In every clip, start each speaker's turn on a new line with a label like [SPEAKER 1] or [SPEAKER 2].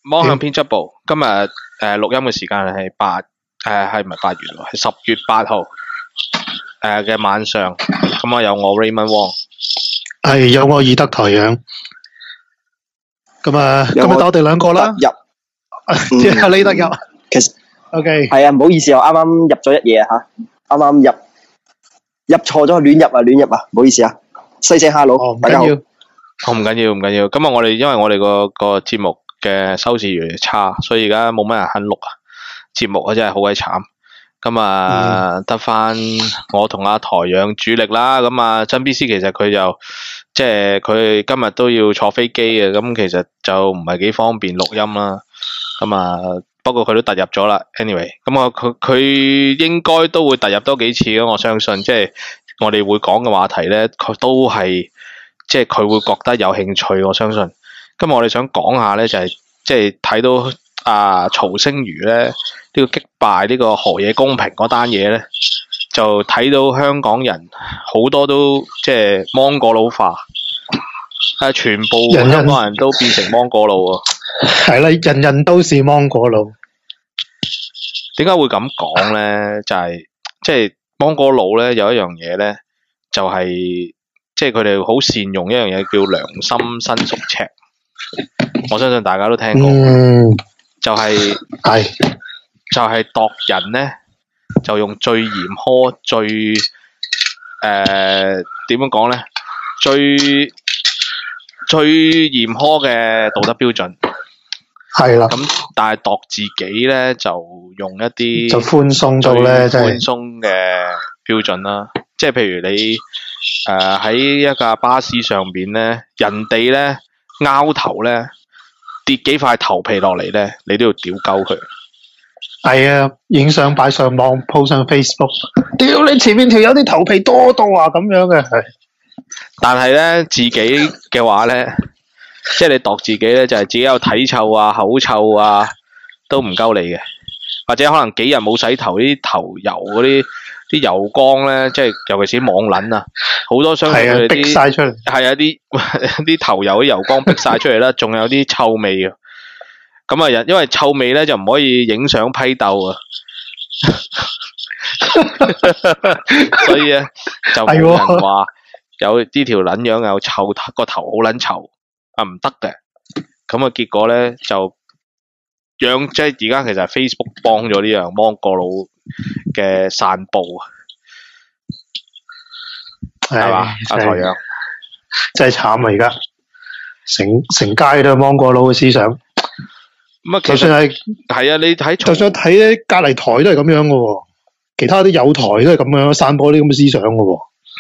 [SPEAKER 1] 芒向編輯部今日錄音嘅時間係係唔係8月喎？係10月8號嘅晚上。咁啊有我 Raymond Wong，
[SPEAKER 2] 係有我爾德台陽。咁啊，今日我哋兩個啦，即係呢得入。
[SPEAKER 3] 其實
[SPEAKER 2] OK
[SPEAKER 3] 係啊，唔好意思，我啱啱入咗一夜啊嚇，啱啱入錯咗，亂入啊，唔好意思啊，細聲hello，大家好。
[SPEAKER 1] 唔緊要。今日我哋因為我哋個節目嘅收視越嚟越差，所以而家冇乜人肯錄啊。節目啊真係好鬼慘。咁啊得翻我同阿台陽主力啦。咁啊真 B C 其實佢就即係佢今日都要坐飛機嘅，咁其實就唔係幾方便錄音啦。咁啊不過佢都突入咗啦。anyway， 咁啊佢應該都會突入多幾次咯。我相信即係我哋會講嘅話題咧，佢都係即係佢會覺得有興趣。我相信今日我哋想講下咧，就係即係睇到曹星如咧呢個擊敗呢個河野公平嗰單嘢咧，就睇到香港人好多都即係芒果佬化，全部香港人都變成芒果佬啊！
[SPEAKER 2] 係啦，人人都是芒果佬。
[SPEAKER 1] 點解會咁講咧？就係即係芒果佬咧有一樣嘢咧，就係即係佢哋好善用一樣嘢叫良心伸縮尺。我相信大家都聽過，就係度人咧，就用最嚴苛、最點樣講咧？最嚴苛嘅道德標準。
[SPEAKER 2] 係啦。
[SPEAKER 1] 咁但係度自己咧，就用一啲
[SPEAKER 2] 就寬鬆到咧，
[SPEAKER 1] 最寬鬆嘅標準啦。即係譬如你喺一架巴士上邊咧，人哋咧拗頭咧跌幾塊頭皮落嚟咧，你都要屌鳩佢。係
[SPEAKER 2] 啊，影相擺上網 po 上 Facebook， 屌你前面條友啲頭皮多到啊咁樣嘅係。
[SPEAKER 1] 但係咧自己嘅話咧，即係你度自己咧，就係自己有體臭啊、口臭啊，都唔鳩你嘅。或者可能幾日冇洗頭，啲頭油嗰啲油光咧，即係尤其是網撚啊，好多相信佢哋
[SPEAKER 2] 逼晒出嚟。
[SPEAKER 1] 係啊，啲頭油啲油光逼晒出嚟啦，仲有啲臭味啊。咁啊，因為臭味咧就唔可以影相批鬥啊，所以咧就冇人話有呢條撚樣有臭個頭好撚臭啊，唔得嘅。咁啊結果咧就即係而家其實 Facebook 幫咗呢樣芒果佬嘅散布啊，係嘛？阿台陽
[SPEAKER 2] 真係慘啊！而家成街都係芒果佬嘅思想。
[SPEAKER 1] 咁啊，
[SPEAKER 2] 就算
[SPEAKER 1] 係啊，你睇
[SPEAKER 2] 就算睇隔離台都係咁樣嘅喎，其他啲有台都係咁樣散播啲咁嘅思想嘅喎。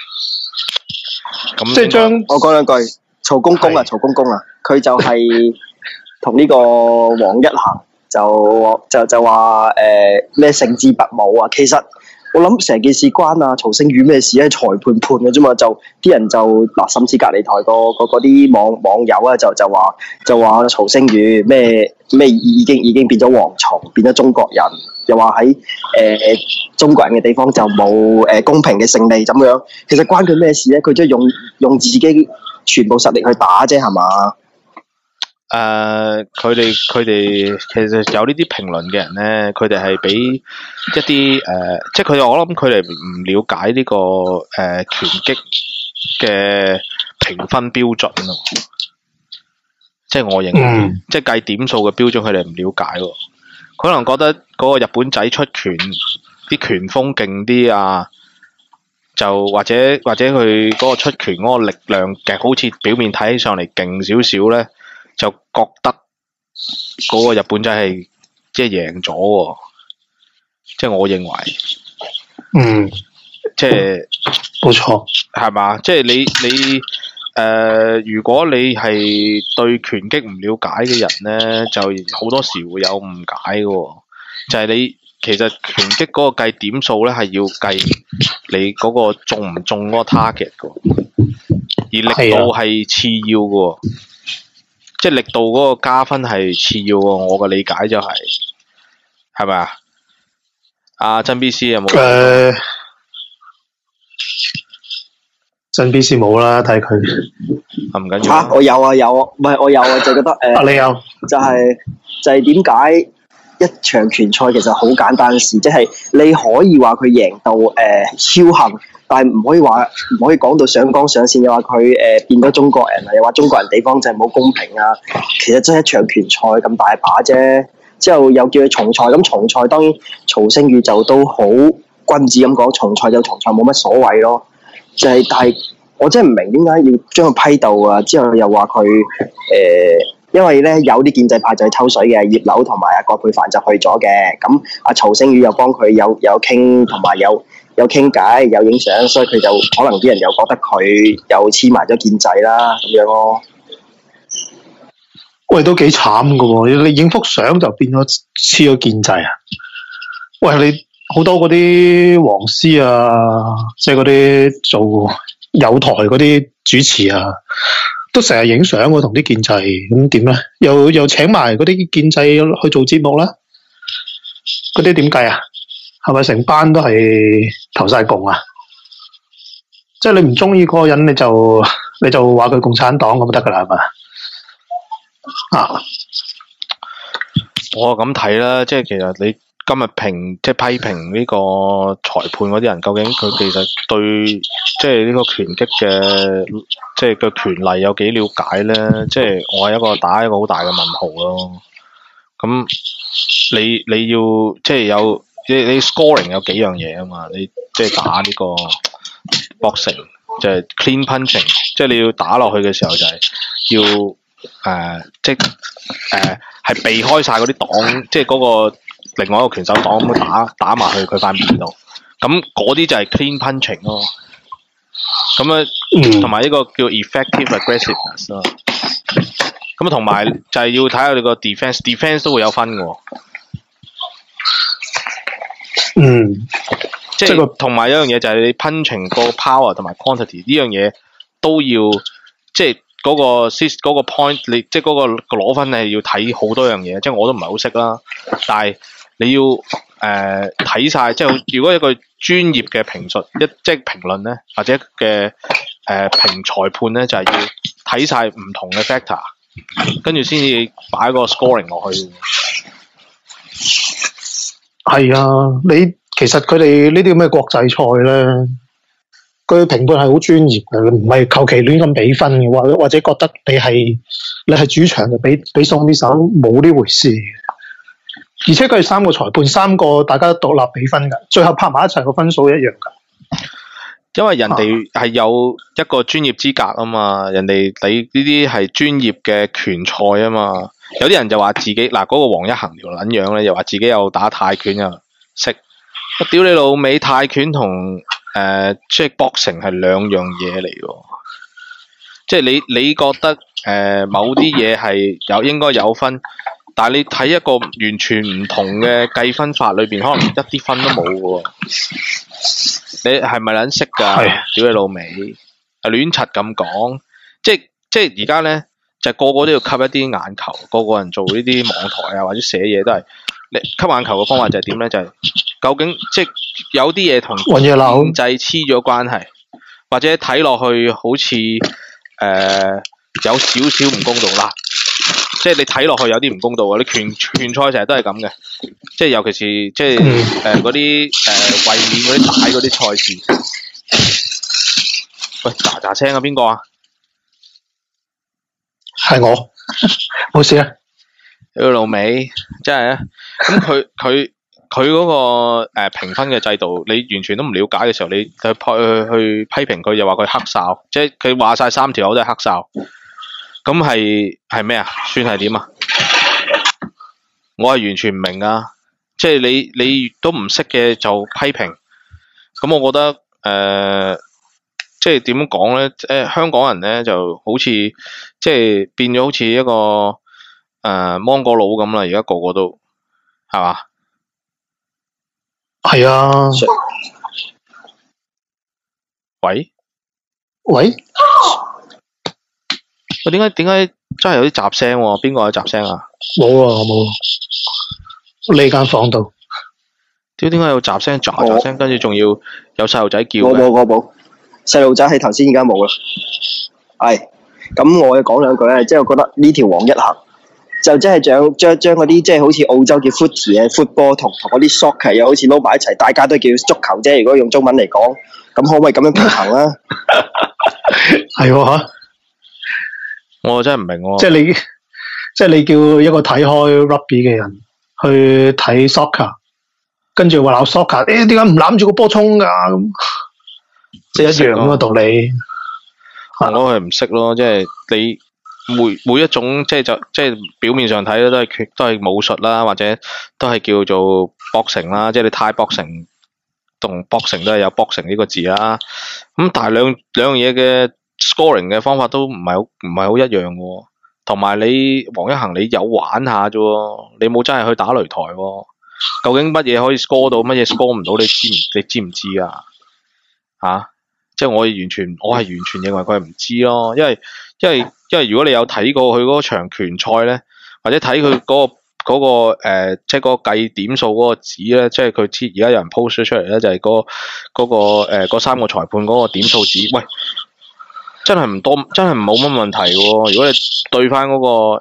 [SPEAKER 1] 咁
[SPEAKER 2] 即係將
[SPEAKER 3] 我講兩句，曹公公啊，佢就係同呢個黃一行就話咩勝之不武啊，其實。我諗成件事關曹星如咩事咧？裁判判嘅啫嘛，就啲人就嗱，甚至隔離台嗰啲網友啊，就話曹星如咩已經變咗蝗蟲，變咗中國人，又話喺中國人嘅地方就冇公平嘅勝利咁樣。其實關佢咩事咧？佢即係用自己全部實力去打啫，係嘛？
[SPEAKER 1] 佢哋其實有呢啲評論嘅人咧，佢哋係俾一啲即係佢哋我諗佢哋唔了解呢個拳擊嘅評分標準咯。即係我認為，即係計點數嘅標準，佢哋唔了解喎。佢可能覺得嗰個日本仔出拳啲拳風勁啲啊，就或者佢嗰個出拳嗰個力量嘅，好似表面睇起上嚟勁少少咧。就覺得嗰個日本仔係即係贏咗喎，即係我認為，即係
[SPEAKER 2] 冇錯，
[SPEAKER 1] 係嘛？即係你如果你係對拳擊唔了解嘅人咧，就好多時會有誤解嘅喎。就係你其實拳擊嗰個計點數咧，係要計你嗰個中唔中嗰個 target 嘅，而力度係次要嘅喎。即係力度嗰個加分係次要喎，我嘅理解就係咪啊？阿曾 B C 有冇？
[SPEAKER 2] 真 B 是冇啦，睇佢。
[SPEAKER 1] 唔緊要。
[SPEAKER 3] 我有啊，唔係我有啊，就覺得
[SPEAKER 2] 你有
[SPEAKER 3] 就係點解一場拳賽其實好簡單嘅事，即係你可以話佢贏到僥倖，但係唔可以講到上綱上線，又話佢變咗中國人啊，又話中國人地方就係冇公平啊。其實真係一場拳賽咁大把啫。之後又叫佢重賽，咁重賽當然曹星宇就都好君子咁講，重賽就重賽冇乜所謂咯。但係我真係唔明點解要將佢批鬥啊！之後又話佢因為咧有啲建制派就係抽水嘅，葉劉同埋阿葛珮帆就去咗嘅。咁阿曹星宇又幫佢有傾，同埋有傾偈，有影相，所以佢就可能啲人又覺得佢又黐埋咗建制啦咁樣咯。
[SPEAKER 2] 喂，都幾慘噶喎！你影幅相就變咗黐咗建制啊！喂，你好多嗰啲黃絲啊，即係嗰啲做友台嗰啲主持啊，都成日影相喎，同啲建制咁點咧？又請埋嗰啲建制去做節目啦？嗰啲點計啊？係咪成班都係投晒共啊？即係你唔中意嗰個人，你就話佢共產黨咁得噶啦，係嘛？啊！
[SPEAKER 1] 我咁睇啦，即係其實你今日批評呢個裁判嗰啲人，究竟佢其實對即係呢個拳擊嘅即係嘅權利有幾了解咧？即係我係打一個好大嘅問號咯。咁你要即係有你 scoring 有幾樣嘢啊嘛？你即係打呢個 boxing 就係 clean punching， 即係你要打落去嘅時候就係要。即係避開晒嗰啲擋，即係嗰個另外一個拳手擋咁打埋去佢塊面度，咁嗰啲就係 clean punching 咯。咁樣同埋呢個叫 effective aggressiveness 咯。咁同埋就係要睇下你個 defense 都會有分嘅。即係同埋一樣嘢就係你 punching 個 power 同埋 quantity 呢樣嘢都要即係。嗰個 point， 你即係嗰個攞分係要睇好多樣嘢，即係我都唔係好識啦。但係你要睇晒，即係如果一個專業嘅評述即係評論咧，或者嘅評裁判咧，就係要睇晒唔同嘅 factor， 跟住先至擺個 scoring 落去。
[SPEAKER 2] 係啊，你其實佢哋呢啲咁嘅國際賽咧。佢評判係好專業嘅，唔係求其亂咁俾分嘅，或者覺得你係主場就俾鬆啲手，冇呢回事。而且佢係3個裁判，3個大家獨立比分㗎，最後拍埋一齊個分數一樣㗎。
[SPEAKER 1] 因為人哋係有一個專業資格啊嘛，人哋你呢啲係專業嘅拳賽啊嘛。有啲人就話自己嗰個黃一恆條撚樣咧，又話自己有打泰拳又識。我屌你老味，泰拳同即係 boxing 係兩樣嘢嚟喎，即係你覺得某啲嘢係應該有分，但係你睇一個完全唔同嘅計分法裏邊，可能一啲分都冇嘅喎。你係咪撚識㗎？屌你老味，亂柒咁講，即係而家咧就個個都要吸一啲眼球，個個人做呢啲網台啊或者寫嘢都係。你吸眼球嘅方法就係點咧？就係、究竟即係有啲嘢同建制黐咗關係，或者睇落去好似有少少唔公道啦。即係你睇落去有啲唔公道啊！你拳賽成日都係咁嘅，即係尤其是即係嗰啲衛冕嗰啲大嗰啲賽事。喂，喳聲啊！邊個啊？
[SPEAKER 2] 係我，冇事啊。
[SPEAKER 1] 屌老味，真係啊！咁佢嗰個評分嘅制度，你完全都唔了解嘅時候，你去批評佢，又話佢黑哨，即係佢話晒3條友都係黑哨，咁係咩啊？算係點啊？我係完全唔明啊！即係你都唔識嘅就批評，咁我覺得即係點講咧？香港人咧就好似即係變咗好似一個。芒果佬咁啦，而家個個都係嘛？
[SPEAKER 2] 係啊。
[SPEAKER 1] 喂？
[SPEAKER 2] 喂，
[SPEAKER 1] 點解真係有啲雜聲喎？邊個有雜聲啊？
[SPEAKER 2] 冇啊，我冇。呢間房度。
[SPEAKER 1] 點解有雜聲？雜聲，跟住仲要有細路仔叫嘅？
[SPEAKER 3] 我冇。 細路仔係頭先而家冇啦。係，咁我講兩句咧，即係我覺得呢條黃一行就即係將嗰啲即係好似澳洲叫 footy 嘅 football 同嗰啲 soccer 又好似撈埋一齊，大家都叫足球啫。如果用中文嚟講，咁可唔可以咁樣平衡啊？
[SPEAKER 2] 係喎嚇，
[SPEAKER 1] 我真係唔明喎。
[SPEAKER 2] 即係你叫一個睇開 rugby 嘅人去睇 soccer，跟住話鬧 soccer，點解唔攬住個波衝㗎？咁即係一樣咁嘅道理。
[SPEAKER 1] 我係唔識咯，即係你每一種即係表面上睇咧都係武術啦，或者都係叫做 boxing 啦，即係你Thai boxing同 boxing都係有 boxing 呢個字啦。咁但係兩樣嘢嘅 scoring 嘅方法都唔係好一樣喎。同埋你黃一行你有玩下啫喎，你冇真係去打擂台喎。究竟乜嘢可以 score 到，乜嘢 score 唔到？你知唔知啊？嚇！即係我係完全認為佢係唔知咯，因為如果你有睇過佢嗰場拳賽咧，或者睇佢嗰個即係嗰個計點數嗰個紙咧，即係佢而家有人 post 咗出嚟咧，就係嗰三個裁判嗰個點數紙，喂，真係唔多，真係冇乜問題喎。如果你對翻嗰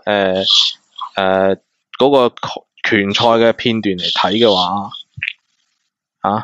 [SPEAKER 1] 個拳賽嘅片段嚟睇嘅話，啊？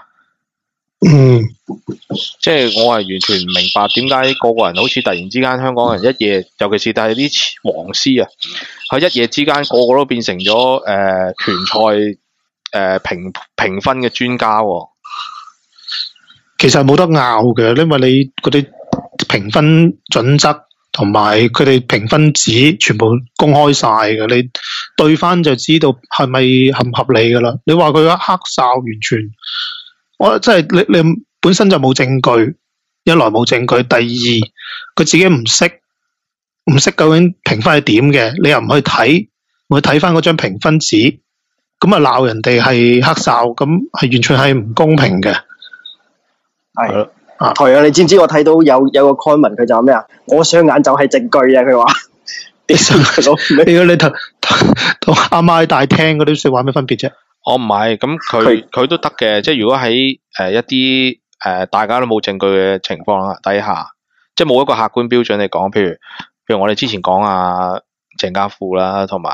[SPEAKER 1] 即係我係完全唔明白點解個人好似突然之間香港人一夜，尤其是但係啲黃絲啊，喺一夜之間個都變成咗拳賽評分嘅專家喎。
[SPEAKER 2] 其實冇得拗嘅，因為你嗰啲評分準則同埋佢哋評分紙全部公開晒嘅，你對翻就知道係咪合唔合理噶啦。你話佢一黑哨完全，我即係你本身就冇證據，一來冇證據，第二佢自己唔識究竟評分係點嘅，你又唔去睇翻嗰張評分紙，咁啊鬧人哋係黑哨，咁係完全係唔公平嘅。
[SPEAKER 3] 係台長，你知唔知我睇到有個 comment 佢就話咩啊？我雙眼就係證據啊！佢話你
[SPEAKER 2] 同阿媽喺大廳嗰啲說話咩分別啫？
[SPEAKER 1] 我唔係，咁佢都得嘅，即係如果喺一啲大家都冇證據嘅情況底下，即係冇一個客觀標準嚟講，譬如我哋之前講鄭家富啦，同埋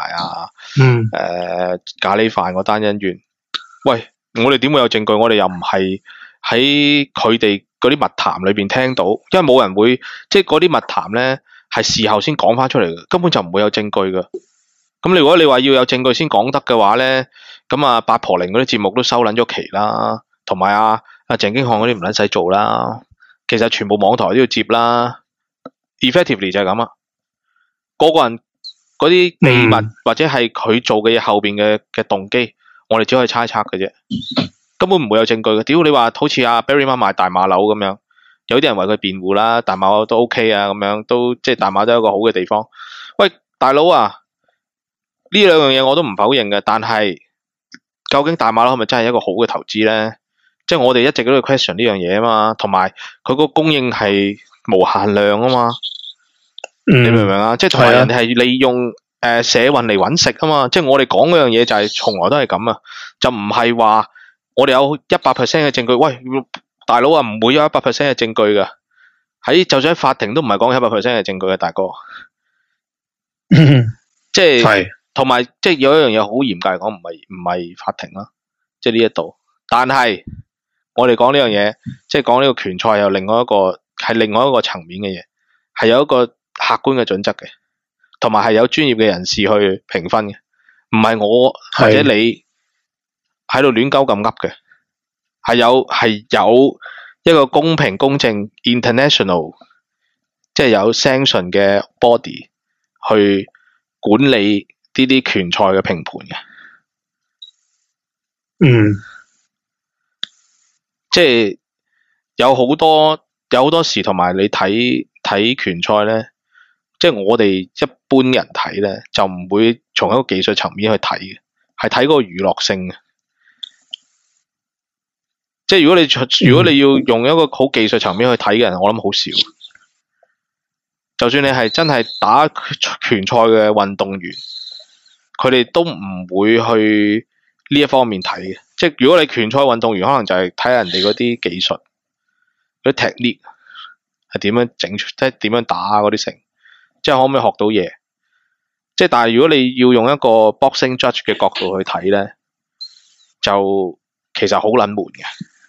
[SPEAKER 1] 咖喱飯嗰單恩怨，喂，我哋點會有證據？我哋又唔係喺佢哋嗰啲密談裏邊聽到，因為冇人會，即係嗰啲密談咧係事後先講翻出嚟嘅，根本就唔會有證據嘅。咁如果你話要有證據先講得嘅話咧，咁八婆玲嗰啲節目都收撚咗期啦，同埋鄭經翰嗰啲唔撚使做啦，其實全部網台都要接啦。Effectively 就係咁啊，個人嗰啲秘密或者係佢做嘅嘢後邊嘅動機，我哋只可以猜測嘅啫，根本唔會有證據嘅。屌你話好似Barry 媽賣大馬樓咁樣，有啲人為佢辯護啦，大馬樓都 OK 啊，咁樣都即係大馬都係一個好嘅地方。喂，大佬啊！呢兩樣嘢我都唔否認嘅，但係究竟大馬樓係咪真係一個好嘅投資咧？即係我哋一直都要 question 呢樣嘢啊嘛，同埋佢個供應係無限量啊嘛，你明唔明啊？即係同埋人哋係利用社運嚟搵食啊嘛，即係我哋講嗰樣嘢就係從來都係咁啊，就唔係話我哋有100% 嘅證據。喂，大佬啊，唔會有100% 嘅證據噶，就算喺法庭都唔係講100% 嘅證據嘅，大哥。即係。同埋即係有一樣嘢好嚴格嚟講，唔係法庭啦，即係呢一度。但係我哋講呢樣嘢，即係講呢個拳賽有另外一個層面嘅嘢，係有一個客觀嘅準則嘅，同埋係有專業嘅人士去評分嘅，唔係我或者你喺度亂鳩咁噏嘅，係有一個公平公正 international， 即係有 sanction 嘅 body 去管理呢啲拳賽嘅評判嘅。即係有好多時，同埋你睇拳賽咧，即係我哋一般人睇咧，就唔會從一個技術層面去睇嘅，係睇嗰個娛樂性嘅。即係如果你要用一個好技術層面去睇嘅人，我諗好少。就算你係真係打拳賽嘅運動員，佢哋都唔會去呢一方面睇嘅。即係如果你拳賽運動員，可能就係睇人哋嗰啲技術，嗰啲 technique。 係點樣整出，即係點樣打嗰啲成，即係可唔可以學到嘢？即係但係如果你要用一個 boxing judge 嘅角度去睇咧，就其實好撚悶嘅，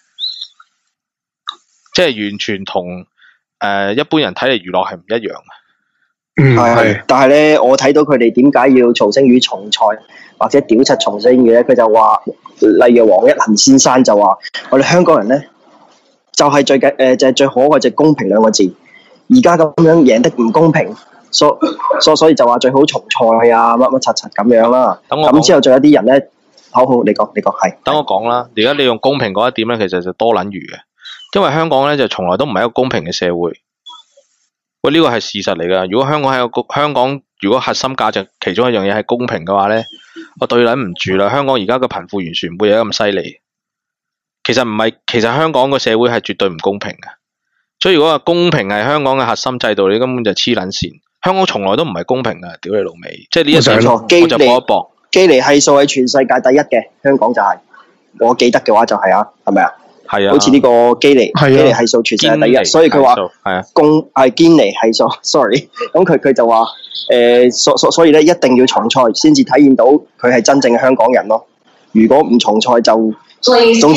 [SPEAKER 1] 即係完全同一般人睇嚟娛樂係唔一樣嘅。
[SPEAKER 3] 係，但係咧，我睇到佢哋點解要曹星如重賽或者屌柒曹星如咧？佢就話，例如黃一恒先生就話：我哋香港人咧就係最就係最可愛就係公平兩個字。而家咁樣贏得唔公平，所以就話最好重賽啊，乜乜柒柒咁樣啦。咁之後仲有啲人咧，好，你講係。
[SPEAKER 1] 等我講啦，而家你用公平嗰一點咧，其實就多撚餘嘅，因為香港咧就從來都唔係一個公平嘅社會。喂，呢個係事實嚟㗎。如果香港如果核心價值其中一樣嘢係公平嘅話咧，我對撚唔住啦。香港而家嘅貧富完全唔會有咁犀利。其實香港個社會係絕對唔公平嘅。所以如果話公平係香港嘅核心制度，你根本就黐撚線。香港從來都唔係公平㗎，屌你老味！即係呢一點我就搏一搏。
[SPEAKER 3] 基尼係數係全世界第一嘅，香港就係、我記得嘅話就係啊，係咪啊？
[SPEAKER 1] 係啊，
[SPEAKER 3] 好似呢個基尼係數全世界第一，所以佢話堅尼係數 ，sorry， 咁佢就話所以咧一定要重賽先至體現到佢係真正嘅香港人咯。如果唔重賽就總之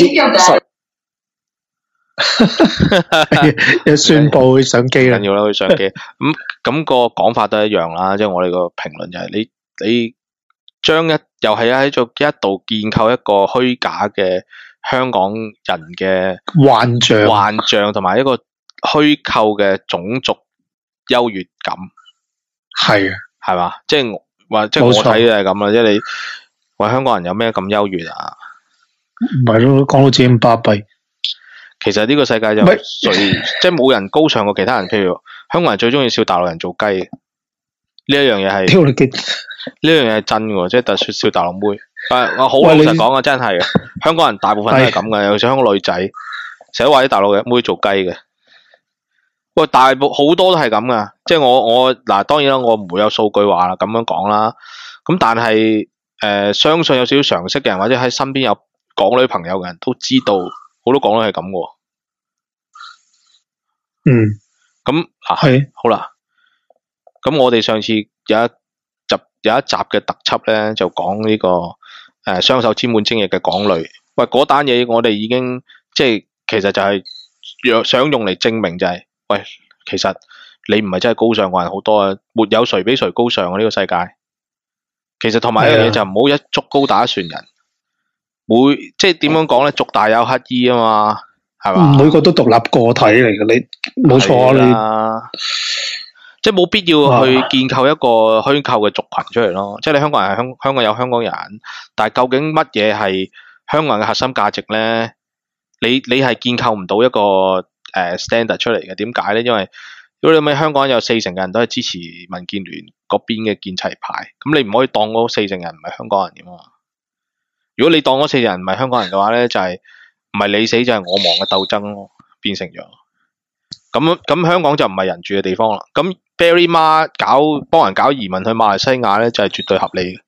[SPEAKER 2] 一宣佈會上機啦，
[SPEAKER 1] 緊要啦，佢上機咁個講法都一樣啦，即係我哋個評論就係你將又係喺度一度建構一個虛假嘅香港人嘅幻象，同埋一個虛構嘅種族優越感，係嘛？即係我睇嘅係咁啦，即係你話香港人有咩咁優越啊？
[SPEAKER 2] 唔係咯，講到自己咁巴閉。
[SPEAKER 1] 其實呢個世界就即係冇人高尚過其他人。譬如香港人最中意笑大陸人做雞，呢一樣嘢係真嘅，即係特殊笑大陸妹。我好老實講啊，真係嘅。香港人大部分都係咁嘅，尤其是香港女仔，成日都話啲大陸嘅妹做雞嘅。喂，好多都係咁噶。即係我嗱，當然啦，我唔會有數據話啦，咁樣講啦。咁但係相信有少少常識嘅人，或者喺身邊有港女朋友嘅人都知道。好多港女係咁嘅。咁係好啦。咁我哋上次有一集嘅特輯咧，就講呢個雙手沾滿精液嘅港女。喂，嗰單嘢我哋已經即係其實就係想用嚟證明就係，喂，其實你唔係真係高尚過人好多啊，沒有誰比誰高尚啊呢個世界。其實同埋一樣嘢就唔好一竹篙打一船人。即係點樣講咧？族大有乞衣啊嘛，係嘛？
[SPEAKER 2] 每個都獨立個體嚟嘅，你冇錯啊！
[SPEAKER 1] 即係冇必要去建構一個虛構嘅族群出嚟咯。即係你香港人係香港有香港人，但係究竟乜嘢係香港人嘅核心價值咧？你係建構唔到一個standard 出嚟嘅。點解咧？因為如果你香港有40%嘅人都係支持民建聯嗰邊嘅建齊派，咁你唔可以當嗰40%人唔係香港人嘅嘛？如果你當嗰40人唔係香港人嘅話咧，就係唔係你死就係我亡嘅鬥爭咯，變成咗咁香港就唔係人住嘅地方啦。咁 Barry 媽幫人搞移民去馬來西亞咧，就係絕對合理嘅。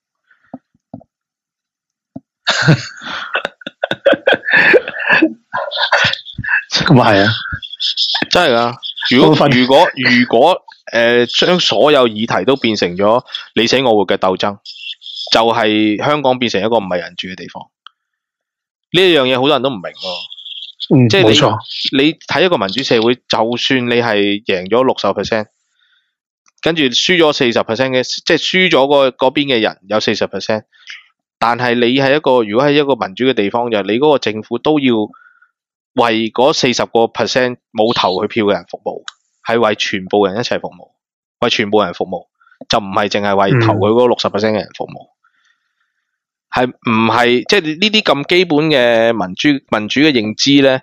[SPEAKER 2] 咁啊係啊，
[SPEAKER 1] 真係噶。如果將所有議題都變成咗你死我活嘅鬥爭。就係香港變成一個唔係人住嘅地方，呢一樣嘢好多人都唔明喎。即係你睇一個民主社會，就算你係贏咗60%，跟住輸咗40%嘅，即係輸咗嗰邊嘅人有40%，但係你係如果係一個民主嘅地方，就係你嗰個政府都要為嗰40% 冇投佢票嘅人服務，係為全部人一齊服務，為全部人服務，就唔係淨係為投佢嗰60%嘅人服務。係唔係即係呢啲咁基本嘅民主嘅認知咧？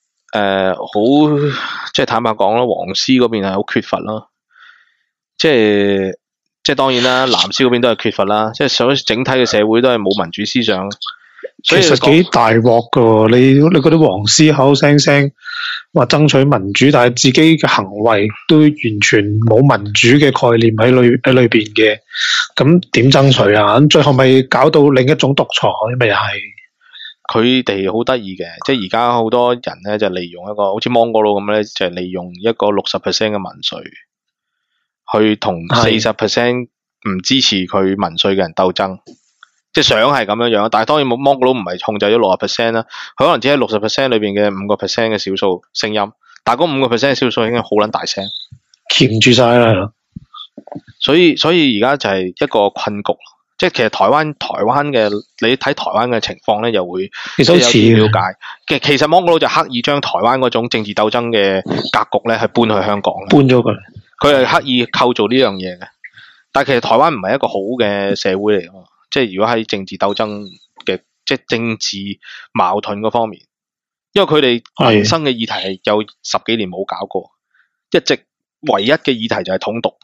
[SPEAKER 1] 好即係坦白講啦，黃絲嗰邊係好缺乏咯。即係當然啦，藍絲嗰邊都係缺乏啦。即係所以整體嘅社會都係冇民主思想。
[SPEAKER 2] 其實幾大鑊噶，你嗰啲黃絲口聲聲話爭取民主，但係自己嘅行為都完全冇民主嘅概念喺裏邊嘅，咁點爭取啊？咁最後咪搞到另一種獨裁，咪係？
[SPEAKER 1] 佢哋好得意嘅，即係而家好多人咧就利用一個好似芒果佬咁咧，就係利用一個60%嘅民粹，去同40%唔支持佢民粹嘅人鬥爭，即係想係咁樣樣。但係當然芒果佬唔係控制咗60%啦，佢可能只係60%裏邊嘅5%嘅少數聲音，但係嗰5%嘅少數已經好撚大聲，
[SPEAKER 2] 鉗住晒啦。
[SPEAKER 1] 所以而家就係一個困局。即係其實台灣嘅，你睇台灣嘅情況咧，又會
[SPEAKER 2] 其實好似
[SPEAKER 1] 有了解。其實芒果佬就刻意將台灣嗰種政治鬥爭嘅格局咧，係搬去香港，
[SPEAKER 2] 搬咗過嚟。
[SPEAKER 1] 佢係刻意構造呢樣嘢嘅。但係其實台灣唔係一個好嘅社會嚟㗎嘛。即係如果喺政治鬥爭嘅，即係政治矛盾嗰方面，因為佢哋民生嘅議題係有10幾年冇搞過，一直唯一嘅議題就係統獨。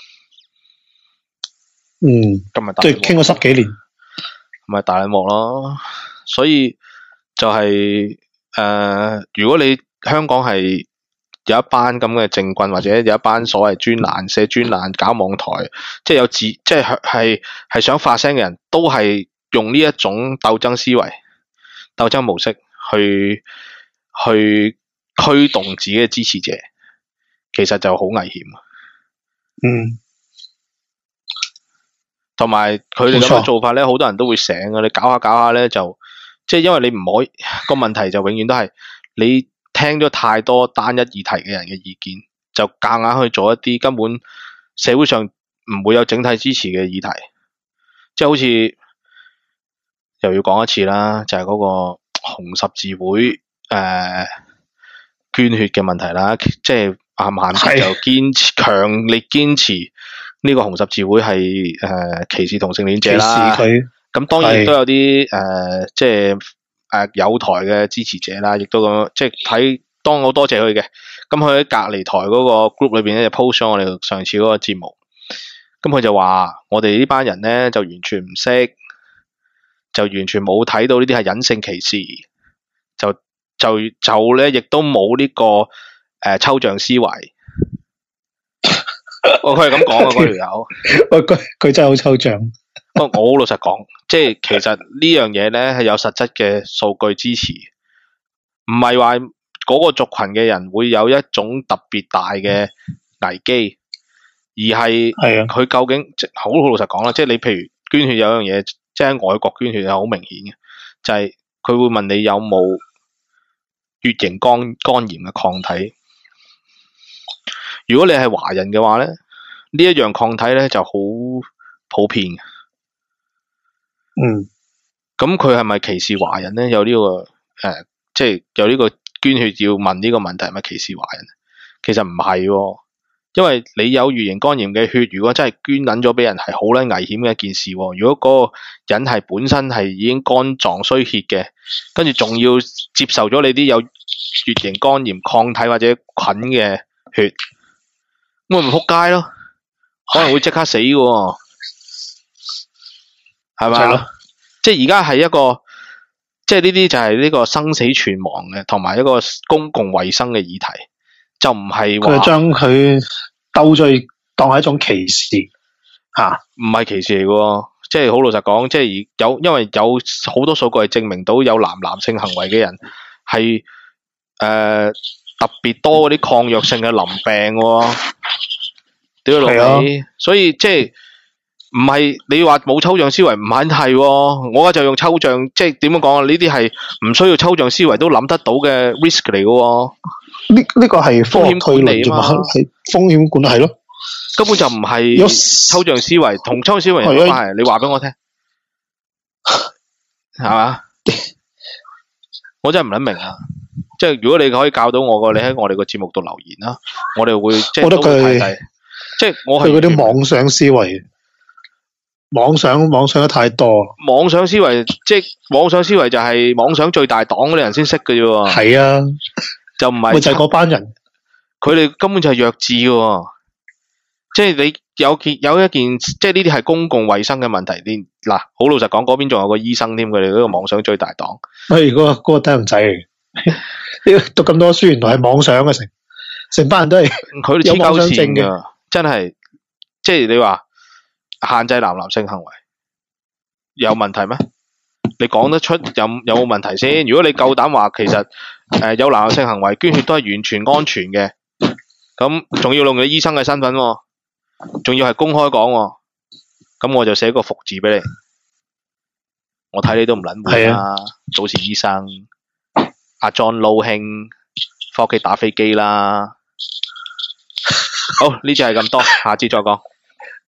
[SPEAKER 2] 即係傾咗10幾年，
[SPEAKER 1] 咪大冷漠咯。所以就係如果你香港係有一班咁嘅政棍，或者有一班所謂專欄寫專欄搞網台，即係即係想發聲嘅人，都係用呢一種鬥爭思維、鬥爭模式去驅動自己嘅支持者，其實就好危險。同埋佢哋咁嘅做法咧，好多人都會醒嘅。你搞下咧，就即係因為你唔可以，個問題就永遠都係你聽咗太多單一議題嘅人嘅意見，就夾硬去做一啲根本社會上唔會有整體支持嘅議題。即係好似又要講一次啦，就係嗰個紅十字會捐血嘅問題啦。即係阿曼就強烈堅持。呢個紅十字會係歧視同性戀者啦，咁當然亦都有啲即係友台嘅支持者啦，亦都咁即係睇，當好多謝佢嘅。咁佢喺隔離台嗰個 group 裏邊咧就 post 咗我哋上次嗰個節目，咁佢就話我哋呢班人咧就完全唔識，就完全冇睇到呢啲係隱性歧視，就咧亦都冇呢個抽象思維。佢係咁講啊，嗰條友。
[SPEAKER 2] 佢真係好抽象。
[SPEAKER 1] 不過我好老實講，即係其實呢樣嘢咧係有實質嘅數據支持，唔係話嗰個族群嘅人會有一種特別大嘅危機，而係佢究竟即好老實講啦，即係你譬如捐血有樣嘢，即係喺外國捐血係好明顯嘅，就係佢會問你有冇乙型肝炎嘅抗體。如果你係華人嘅話咧，呢一樣抗體咧就好普遍嘅。咁佢係咪歧視華人咧？有呢個即係有呢個捐血要問呢個問題，係咪歧視華人？其實唔係喎，因為你有乙型肝炎嘅血，如果真係捐撚咗俾人，係好撚危險嘅一件事喎。如果嗰個人係本身係已經肝臟衰竭嘅，跟住仲要接受咗你啲有乙型肝炎抗體或者菌嘅血，咁咪仆街咯，可能會即刻死嘅喎，係咪？即係而家係一個，即係呢啲就係呢個生死存亡嘅，同埋一個公共衛生嘅議題，就唔係話
[SPEAKER 2] 佢將佢鬥罪當係一種歧視嚇，
[SPEAKER 1] 唔係歧視嚟嘅喎。即係好老實講，即係因為有好多數據係證明到有男性行為嘅人係特別多嗰啲抗藥性嘅淋病喎，屌老味，所以即係唔係你話冇抽象思維唔肯係喎，我而家就用抽象，即係點樣講啊？呢啲係唔需要抽象思維都諗得到嘅 risk 嚟嘅喎。
[SPEAKER 2] 呢個係風險推理嘛，係風險管理係咯，
[SPEAKER 1] 根本就唔係抽象思維，同抽象思維有關係。你話俾我聽，係嘛？我真係唔諗明啊！即係如果你可以教到我嘅，你喺我哋個節目度留言啦，我哋會即係
[SPEAKER 2] 我覺得佢
[SPEAKER 1] 即係我係
[SPEAKER 2] 嗰啲妄想思維，妄想得太多。
[SPEAKER 1] 妄想思維即係妄想思維就係妄想最大黨嗰啲人先識嘅啫喎。
[SPEAKER 2] 係啊，
[SPEAKER 1] 就唔係
[SPEAKER 2] 就係嗰班人，
[SPEAKER 1] 佢哋根本就係弱智嘅。即係你有一件，即係呢啲係公共衛生嘅問題。嗱，好老實講，嗰邊仲有個醫生添，佢哋嗰個妄想最大黨。
[SPEAKER 2] 嗰個低能仔嚟。你讀咁多書，原來係妄想嘅成班人都係
[SPEAKER 1] 佢哋黐鳩線嘅，真係即係你話限制男性行為有問題咩？ 你講得出有冇問題先？如果你夠膽話其實有男性行為捐血都係完全安全嘅，咁仲要用你醫生嘅身份喎，仲要係公開講喎，咁我就寫個服字俾你。我睇你都唔撚會啦，早前醫生阿 John Low 兄返屋企打飛機啦。好，呢次係咁多，下次再講。